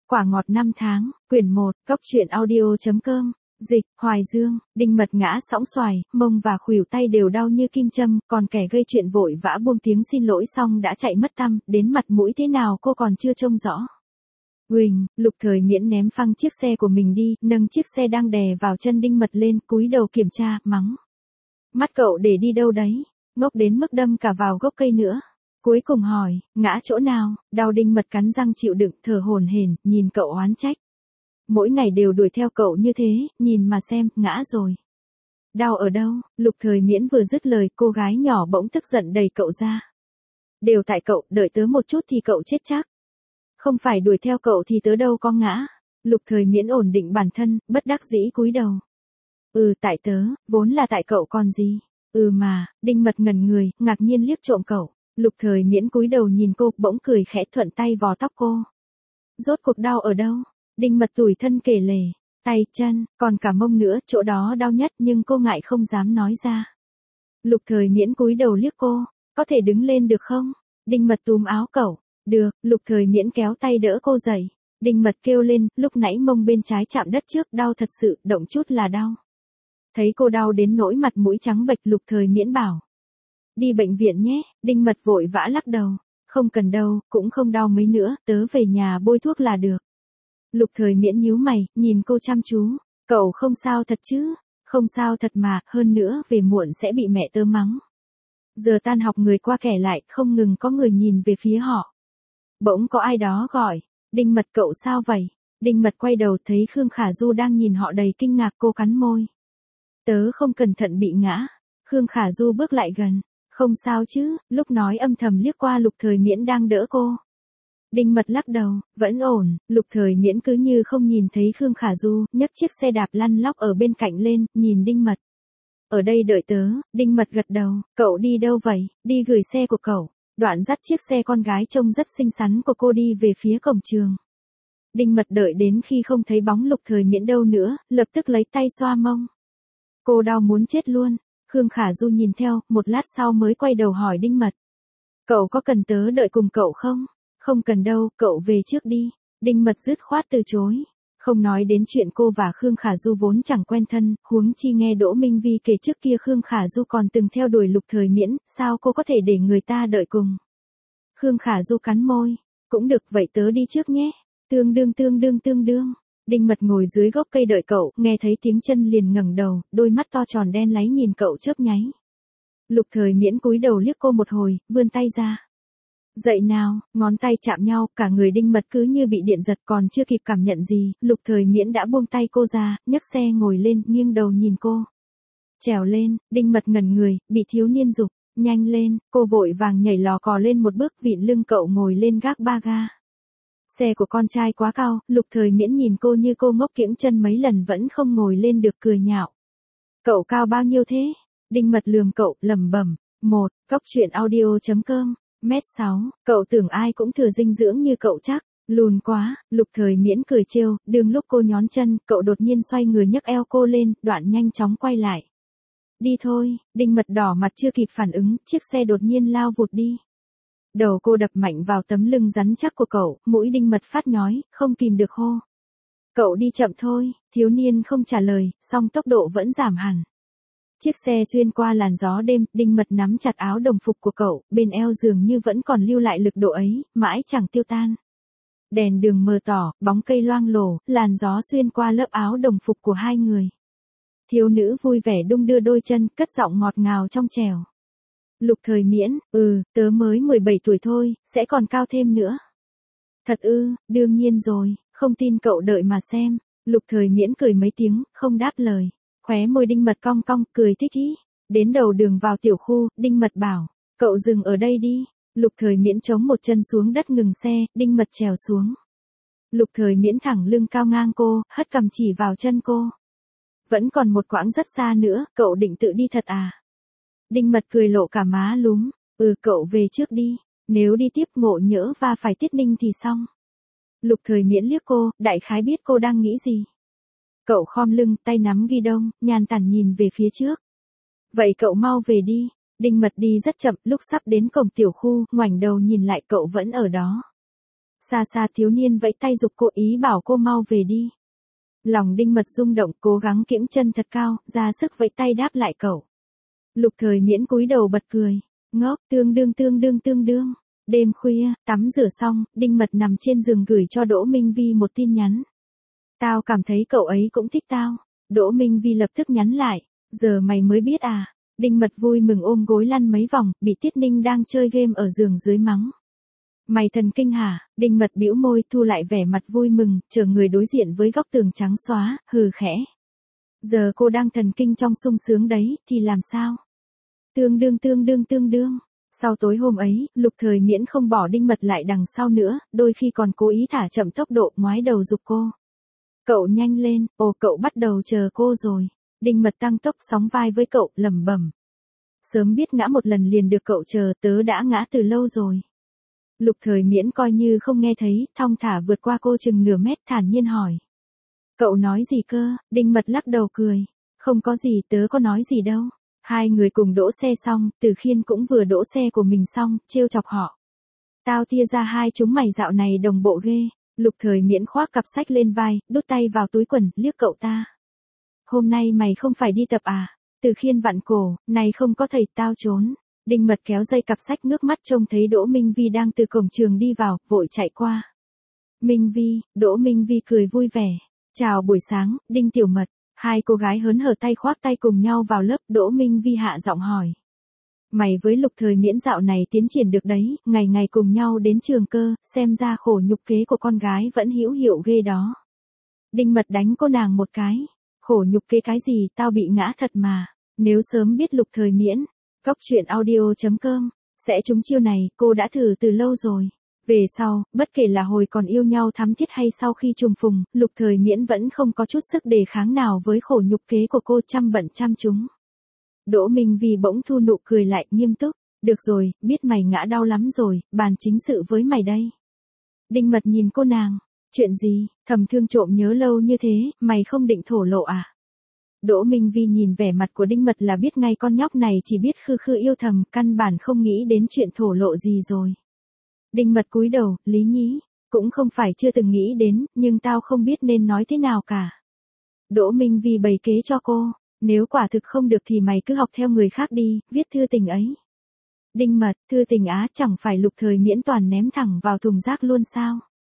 Quả ngọt năm tháng, quyển 1, Cóc truyện audio.com, dịch, Hoài Dương, Đinh Mật ngã sõng xoài, mông và khuỷu tay đều đau như kim châm, còn kẻ gây chuyện vội vã buông tiếng xin lỗi xong đã chạy mất tăm, đến mặt mũi thế nào cô còn chưa trông rõ. Huỳnh, Lục Thời Miễn ném phăng chiếc xe của mình đi, nâng chiếc xe đang đè vào chân Đinh Mật lên, cúi đầu kiểm tra, mắng. Mắt cậu để đi đâu đấy, ngốc đến mức đâm cả vào gốc cây nữa. Cuối cùng hỏi, ngã chỗ nào, đau. Đinh Mật cắn răng chịu đựng, thở hổn hển, nhìn cậu oán trách. Mỗi ngày đều đuổi theo cậu như thế, nhìn mà xem, ngã rồi. Đau ở đâu? Lục Thời Miễn vừa dứt lời, cô gái nhỏ bỗng tức giận đẩy cậu ra. Đều tại cậu, đợi tớ một chút thì cậu chết chắc. Không phải đuổi theo cậu thì tớ đâu có ngã. Lục Thời Miễn ổn định bản thân, bất đắc dĩ cúi đầu. Tại tớ, vốn là tại cậu còn gì. Mà, Đinh Mật ngẩn người, ngạc nhiên liếc trộm cậu. Lục Thời Miễn cúi đầu nhìn cô, bỗng cười khẽ thuận tay vò tóc cô. Rốt cuộc đau ở đâu? Đinh Mật tủi thân kể lể, tay, chân, còn cả mông nữa, chỗ đó đau nhất nhưng cô ngại không dám nói ra. Lục Thời Miễn cúi đầu liếc cô, có thể đứng lên được không? Đinh Mật túm áo cậu, được. Lục Thời Miễn kéo tay đỡ cô dậy. Đinh Mật kêu lên, lúc nãy mông bên trái chạm đất trước, đau thật sự, động chút là đau. Thấy cô đau đến nỗi mặt mũi trắng bệch, Lục Thời Miễn bảo. Đi bệnh viện nhé. Đinh Mật vội vã lắc đầu, không cần đâu, cũng không đau mấy nữa, tớ về nhà bôi thuốc là được. Lục Thời Miễn nhíu mày, nhìn cô chăm chú, cậu không sao thật chứ? Không sao thật mà, hơn nữa về muộn sẽ bị mẹ tớ mắng. Giờ tan học người qua kẻ lại, không ngừng có người nhìn về phía họ. Bỗng có ai đó gọi, Đinh Mật cậu sao vậy? Đinh Mật quay đầu thấy Khương Khả Du đang nhìn họ đầy kinh ngạc, cô cắn môi. Tớ không cẩn thận bị ngã. Khương Khả Du bước lại gần, không sao chứ, lúc nói âm thầm liếc qua Lục Thời Miễn đang đỡ cô. Đinh Mật lắc đầu, vẫn ổn. Lục Thời Miễn cứ như không nhìn thấy Khương Khả Du, nhấc chiếc xe đạp lăn lóc ở bên cạnh lên, nhìn Đinh Mật. Ở đây đợi tớ. Đinh Mật gật đầu, cậu đi đâu vậy? Đi gửi xe của cậu. Đoạn dắt chiếc xe con gái trông rất xinh xắn của cô đi về phía cổng trường. Đinh Mật đợi đến khi không thấy bóng Lục Thời Miễn đâu nữa, lập tức lấy tay xoa mông. Cô đau muốn chết luôn. Khương Khả Du nhìn theo, một lát sau mới quay đầu hỏi Đinh Mật. Cậu có cần tớ đợi cùng cậu không? Không cần đâu, cậu về trước đi. Đinh Mật dứt khoát từ chối. Không nói đến chuyện cô và Khương Khả Du vốn chẳng quen thân, huống chi nghe Đỗ Minh Vi kể trước kia Khương Khả Du còn từng theo đuổi Lục Thời Miễn, sao cô có thể để người ta đợi cùng. Khương Khả Du cắn môi. Cũng được, vậy tớ đi trước nhé. Tương đương. Đinh Mật ngồi dưới gốc cây đợi cậu, nghe thấy tiếng chân liền ngẩng đầu, đôi mắt to tròn đen láy nhìn cậu chớp nháy. Lục Thời Miễn cúi đầu liếc cô một hồi, vươn tay ra. Dậy nào, ngón tay chạm nhau, cả người Đinh Mật cứ như bị điện giật, còn chưa kịp cảm nhận gì, Lục Thời Miễn đã buông tay cô ra, nhấc xe ngồi lên, nghiêng đầu nhìn cô. Trèo lên. Đinh Mật ngẩn người, bị thiếu niên giục, nhanh lên. Cô vội vàng nhảy lò cò lên một bước, vịn lưng cậu ngồi lên gác ba ga. Xe của con trai quá cao. Lục Thời Miễn nhìn cô như cô ngốc kiễng chân mấy lần vẫn không ngồi lên được, cười nhạo. Cậu cao bao nhiêu thế? Đinh Mật lườm cậu, lẩm bẩm. 1. Cóc truyện audio.com, mét 6, cậu tưởng ai cũng thừa dinh dưỡng như cậu chắc, lùn quá. Lục Thời Miễn cười trêu, đương lúc cô nhón chân, cậu đột nhiên xoay người nhấc eo cô lên, đoạn nhanh chóng quay lại. Đi thôi. Đinh Mật đỏ mặt chưa kịp phản ứng, chiếc xe đột nhiên lao vụt đi. Đầu cô đập mạnh vào tấm lưng rắn chắc của cậu, mũi Đinh Mật phát nhói, không kìm được hô. Cậu đi chậm thôi. Thiếu niên không trả lời, song tốc độ vẫn giảm hẳn. Chiếc xe xuyên qua làn gió đêm, Đinh Mật nắm chặt áo đồng phục của cậu, bên eo dường như vẫn còn lưu lại lực độ ấy, mãi chẳng tiêu tan. Đèn đường mờ tỏ, bóng cây loang lổ, làn gió xuyên qua lớp áo đồng phục của hai người. Thiếu nữ vui vẻ đung đưa đôi chân, cất giọng ngọt ngào trong trẻo. Lục Thời Miễn, tớ mới 17 tuổi thôi, sẽ còn cao thêm nữa. Thật ư? Đương nhiên rồi, không tin cậu đợi mà xem. Lục Thời Miễn cười mấy tiếng, không đáp lời. Khóe môi Đinh Mật cong cong, cười thích ý. Đến đầu đường vào tiểu khu, Đinh Mật bảo, cậu dừng ở đây đi. Lục Thời Miễn chống một chân xuống đất ngừng xe, Đinh Mật trèo xuống. Lục Thời Miễn thẳng lưng cao ngang cô, hất cằm chỉ vào chân cô. Vẫn còn một quãng rất xa nữa, cậu định tự đi thật à? Đinh Mật cười lộ cả má lúm, cậu về trước đi, nếu đi tiếp ngộ nhỡ va phải Tiết Ninh thì xong. Lục Thời Miễn liếc cô, đại khái biết cô đang nghĩ gì. Cậu khom lưng, tay nắm ghi đông, nhàn tản nhìn về phía trước. Vậy cậu mau về đi. Đinh Mật đi rất chậm, lúc sắp đến cổng tiểu khu, ngoảnh đầu nhìn lại cậu vẫn ở đó. Xa xa thiếu niên vẫy tay giục cô, ý bảo cô mau về đi. Lòng Đinh Mật rung động, cố gắng kiễng chân thật cao, ra sức vẫy tay đáp lại cậu. Lục Thời Miễn cúi đầu bật cười. Ngốc, tương đương. Đêm khuya, tắm rửa xong, Đinh Mật nằm trên giường gửi cho Đỗ Minh Vi một tin nhắn. Tao cảm thấy cậu ấy cũng thích tao. Đỗ Minh Vi lập tức nhắn lại. Giờ mày mới biết à? Đinh Mật vui mừng ôm gối lăn mấy vòng, bị Tiết Ninh đang chơi game ở giường dưới mắng. Mày thần kinh hả? Đinh Mật bĩu môi, thu lại vẻ mặt vui mừng, chờ người đối diện với góc tường trắng xóa, hừ khẽ. Giờ cô đang thần kinh trong sung sướng đấy, thì làm sao? Tương đương. Sau tối hôm ấy, Lục Thời Miễn không bỏ Đinh Mật lại đằng sau nữa, đôi khi còn cố ý thả chậm tốc độ, ngoái đầu giục cô. Cậu nhanh lên, cậu bắt đầu chờ cô rồi. Đinh Mật tăng tốc sóng vai với cậu, lẩm bẩm. Sớm biết ngã một lần liền được cậu chờ, tớ đã ngã từ lâu rồi. Lục Thời Miễn coi như không nghe thấy, thong thả vượt qua cô chừng nửa mét, thản nhiên hỏi. Cậu nói gì cơ? Đinh Mật lắc đầu cười. Không có gì, tớ có nói gì đâu. Hai người cùng đỗ xe xong, Từ Khiên cũng vừa đỗ xe của mình xong, trêu chọc họ. Tao tia ra hai chúng mày dạo này đồng bộ ghê. Lục Thời Miễn khoác cặp sách lên vai, đút tay vào túi quần, liếc cậu ta. Hôm nay mày không phải đi tập à? Từ Khiên vặn cổ, này không có thầy, tao trốn. Đinh Mật kéo dây cặp sách, ngước mắt trông thấy Đỗ Minh Vi đang từ cổng trường đi vào, vội chạy qua. Minh Vi, Đỗ Minh Vi cười vui vẻ. Chào buổi sáng, Đinh Tiểu Mật. Hai cô gái hớn hở tay khoác tay cùng nhau vào lớp, Đỗ Minh Vi hạ giọng hỏi. Mày với Lục Thời Miễn dạo này tiến triển được đấy, ngày ngày cùng nhau đến trường cơ, xem ra khổ nhục kế của con gái vẫn hữu hiệu ghê đó. Đinh Mật đánh cô nàng một cái. Khổ nhục kế cái gì, tao bị ngã thật mà. Nếu sớm biết Lục Thời Miễn, Cóc truyện audio.com, sẽ trúng chiêu này, cô đã thử từ lâu rồi. Về sau, bất kể là hồi còn yêu nhau thắm thiết hay sau khi trùng phùng, Lục Thời Miễn vẫn không có chút sức đề kháng nào với khổ nhục kế của cô, trăm bận trăm trúng. Đỗ Minh Vi bỗng thu nụ cười lại, nghiêm túc. Được rồi, biết mày ngã đau lắm rồi, bàn chính sự với mày đây. Đinh Mật nhìn cô nàng. Chuyện gì, thầm thương trộm nhớ lâu như thế, mày không định thổ lộ à? Đỗ Minh Vi nhìn vẻ mặt của Đinh Mật là biết ngay con nhóc này chỉ biết khư khư yêu thầm, căn bản không nghĩ đến chuyện thổ lộ gì rồi. Đinh Mật cúi đầu, Lý nhí, cũng không phải chưa từng nghĩ đến, nhưng tao không biết nên nói thế nào cả. Đỗ Minh Vi bày kế cho cô, nếu quả thực không được thì mày cứ học theo người khác đi, viết thư tình ấy. Đinh Mật, thư tình á, chẳng phải Lục Thời Miễn toàn ném thẳng vào thùng rác luôn sao?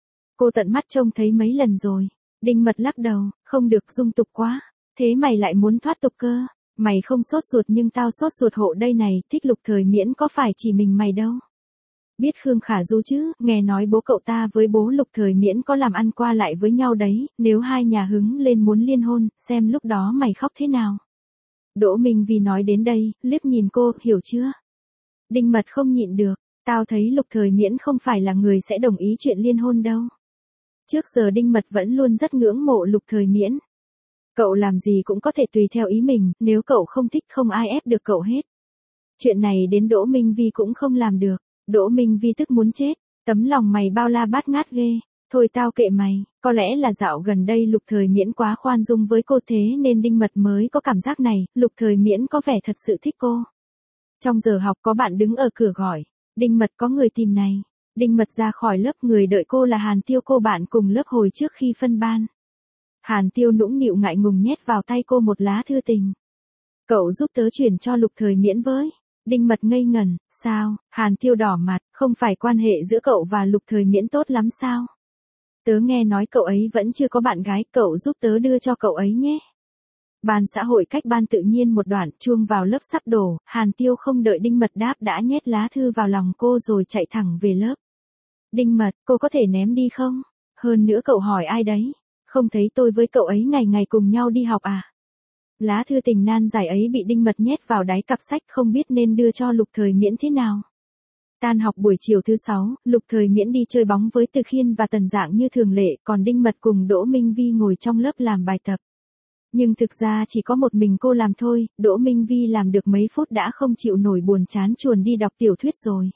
Cô tận mắt trông thấy mấy lần rồi. Đinh Mật lắc đầu, không được, dung tục quá. Thế mày lại muốn thoát tục cơ? Mày không sốt ruột nhưng tao sốt ruột hộ đây này, thích Lục Thời Miễn có phải chỉ mình mày đâu. Biết Khương Khả Du chứ, nghe nói bố cậu ta với bố Lục Thời Miễn có làm ăn qua lại với nhau đấy, nếu hai nhà hứng lên muốn liên hôn, xem lúc đó mày khóc thế nào. Đỗ Minh Vi nói đến đây, liếc nhìn cô, hiểu chưa? Đinh Mật không nhịn được, tao thấy Lục Thời Miễn không phải là người sẽ đồng ý chuyện liên hôn đâu. Trước giờ Đinh Mật vẫn luôn rất ngưỡng mộ Lục Thời Miễn. Cậu làm gì cũng có thể tùy theo ý mình, nếu cậu không thích không ai ép được cậu hết. Chuyện này đến Đỗ Minh Vi cũng không làm được. Đỗ Minh Vi tức muốn chết, tấm lòng mày bao la bát ngát ghê. Thôi tao kệ mày, có lẽ là dạo gần đây Lục Thời Miễn quá khoan dung với cô thế nên Đinh Mật mới có cảm giác này, Lục Thời Miễn có vẻ thật sự thích cô. Trong giờ học có bạn đứng ở cửa gọi, Đinh Mật có người tìm này. Đinh Mật ra khỏi lớp, người đợi cô là Hàn Tiêu, cô bạn cùng lớp hồi trước khi phân ban. Hàn Tiêu nũng nịu ngại ngùng nhét vào tay cô một lá thư tình. Cậu giúp tớ chuyển cho Lục Thời Miễn với. Đinh Mật ngây ngẩn, sao? Hàn Tiêu đỏ mặt, không phải quan hệ giữa cậu và Lục Thời Miễn tốt lắm sao? Tớ nghe nói cậu ấy vẫn chưa có bạn gái, cậu giúp tớ đưa cho cậu ấy nhé. Ban xã hội cách ban tự nhiên một đoạn, chuông vào lớp sắp đổ, Hàn Tiêu không đợi Đinh Mật đáp đã nhét lá thư vào lòng cô rồi chạy thẳng về lớp. Đinh Mật, cô có thể ném đi không? Hơn nữa cậu hỏi ai đấy? Không thấy tôi với cậu ấy ngày ngày cùng nhau đi học à? Lá thư tình nan giải ấy bị Đinh Mật nhét vào đáy cặp sách, không biết nên đưa cho Lục Thời Miễn thế nào. Tan học buổi chiều thứ 6, Lục Thời Miễn đi chơi bóng với Từ Khiên và Tần Dạng như thường lệ, còn Đinh Mật cùng Đỗ Minh Vi ngồi trong lớp làm bài tập. Nhưng thực ra chỉ có một mình cô làm thôi, Đỗ Minh Vi làm được mấy phút đã không chịu nổi, buồn chán chuồn đi đọc tiểu thuyết rồi.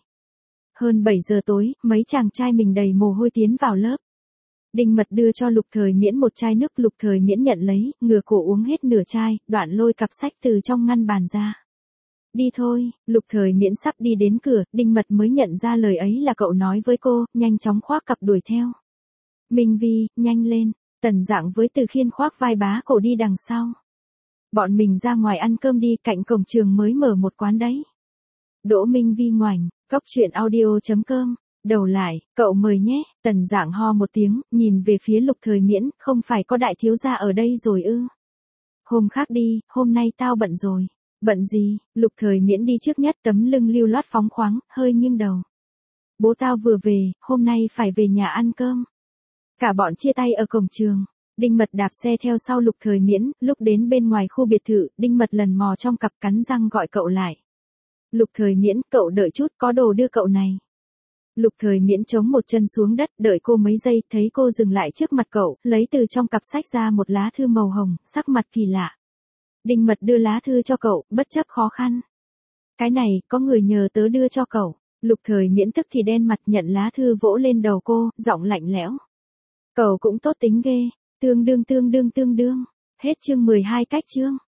Hơn 7 giờ tối, mấy chàng trai mình đầy mồ hôi tiến vào lớp. Đinh Mật đưa cho Lục Thời Miễn một chai nước, Lục Thời Miễn nhận lấy, ngửa cổ uống hết nửa chai, đoạn lôi cặp sách từ trong ngăn bàn ra. Đi thôi, Lục Thời Miễn sắp đi đến cửa, Đinh Mật mới nhận ra lời ấy là cậu nói với cô, nhanh chóng khoác cặp đuổi theo. Minh Vi, nhanh lên, Tần Dạng với Từ Khiên khoác vai bá cổ đi đằng sau. Bọn mình ra ngoài ăn cơm đi, cạnh cổng trường mới mở một quán đấy. Đỗ Minh Vi ngoảnh, cóc truyện audio.com, đầu lại, cậu mời nhé, Tần Dạng ho một tiếng, nhìn về phía Lục Thời Miễn, không phải có đại thiếu gia ở đây rồi ư? Hôm khác đi, hôm nay tao bận rồi. Bận gì? Lục Thời Miễn đi trước nhất, tấm lưng lưu loát phóng khoáng, hơi nghiêng đầu. Bố tao vừa về, hôm nay phải về nhà ăn cơm. Cả bọn chia tay ở cổng trường. Đinh Mật đạp xe theo sau Lục Thời Miễn, lúc đến bên ngoài khu biệt thự, Đinh Mật lần mò trong cặp cắn răng gọi cậu lại. Lục Thời Miễn, cậu đợi chút, có đồ đưa cậu này. Lục Thời Miễn chống một chân xuống đất, đợi cô mấy giây, thấy cô dừng lại trước mặt cậu, lấy từ trong cặp sách ra một lá thư màu hồng, sắc mặt kỳ lạ. Đinh Mật đưa lá thư cho cậu, bất chấp khó khăn. Cái này, có người nhờ tớ đưa cho cậu. Lục Thời Miễn tức thì đen mặt, nhận lá thư vỗ lên đầu cô, giọng lạnh lẽo. Cậu cũng tốt tính ghê, tương đương. Hết chương 12 cách chương.